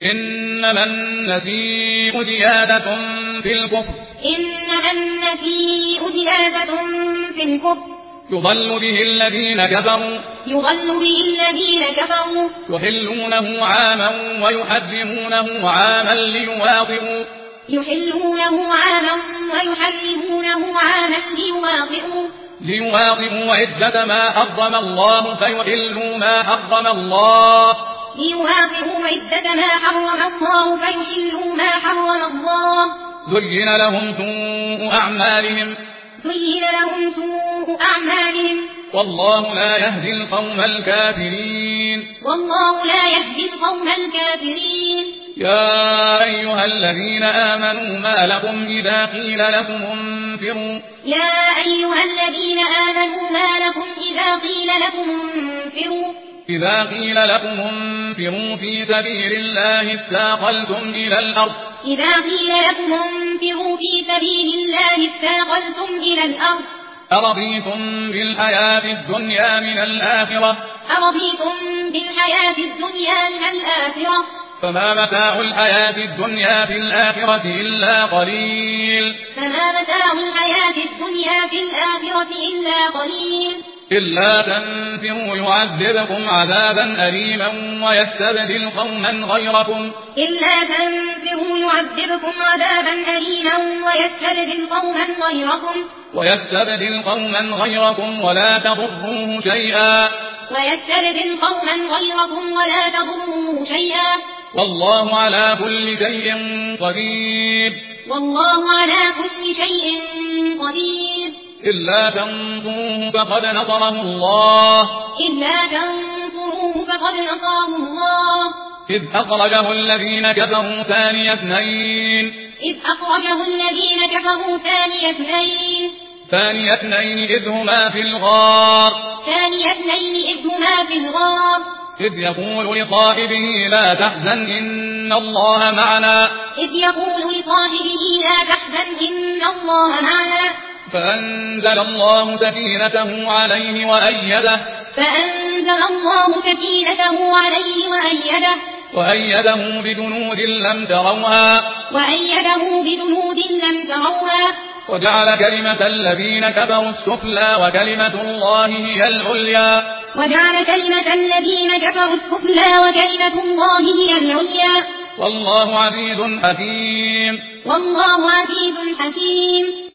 إنما النسيء زيادة في الكفر يضل به الذين كفروا يحلونه عاما ويحرمونه عاما ليواطئوا عدة ما حرم الله فيحلوا ما حرم الله زين لهم سوء أعمالهم والله لا يهدي القوم الكافرين يا أيها الذين آمنوا ما لكم إذا قيل لكم انفروا في سبيل الله اثاقلتم إلى الأرض أرضيتم بالحياة الدنيا من الآخرة فما متاع الحياة الدنيا في الآخرة إلا قليل إلا تنفروا يعذبكم عذابا أليما ويستبدل قوما غيركم ولا تضروه شيئا والله على كل شيء قدير إلا تنصروه فقد نصره الله إذ أخرجه الذين كفروا ثاني اثنين إذ هما في الغار إذ يقول لصاحبه لا تحزن إن الله معنا فأنزل الله سكينته عليه وأيده بجنود لم تروها وجعل كلمة الذين كفروا السفلى وكلمة الله هي العليا والله عزيز حكيم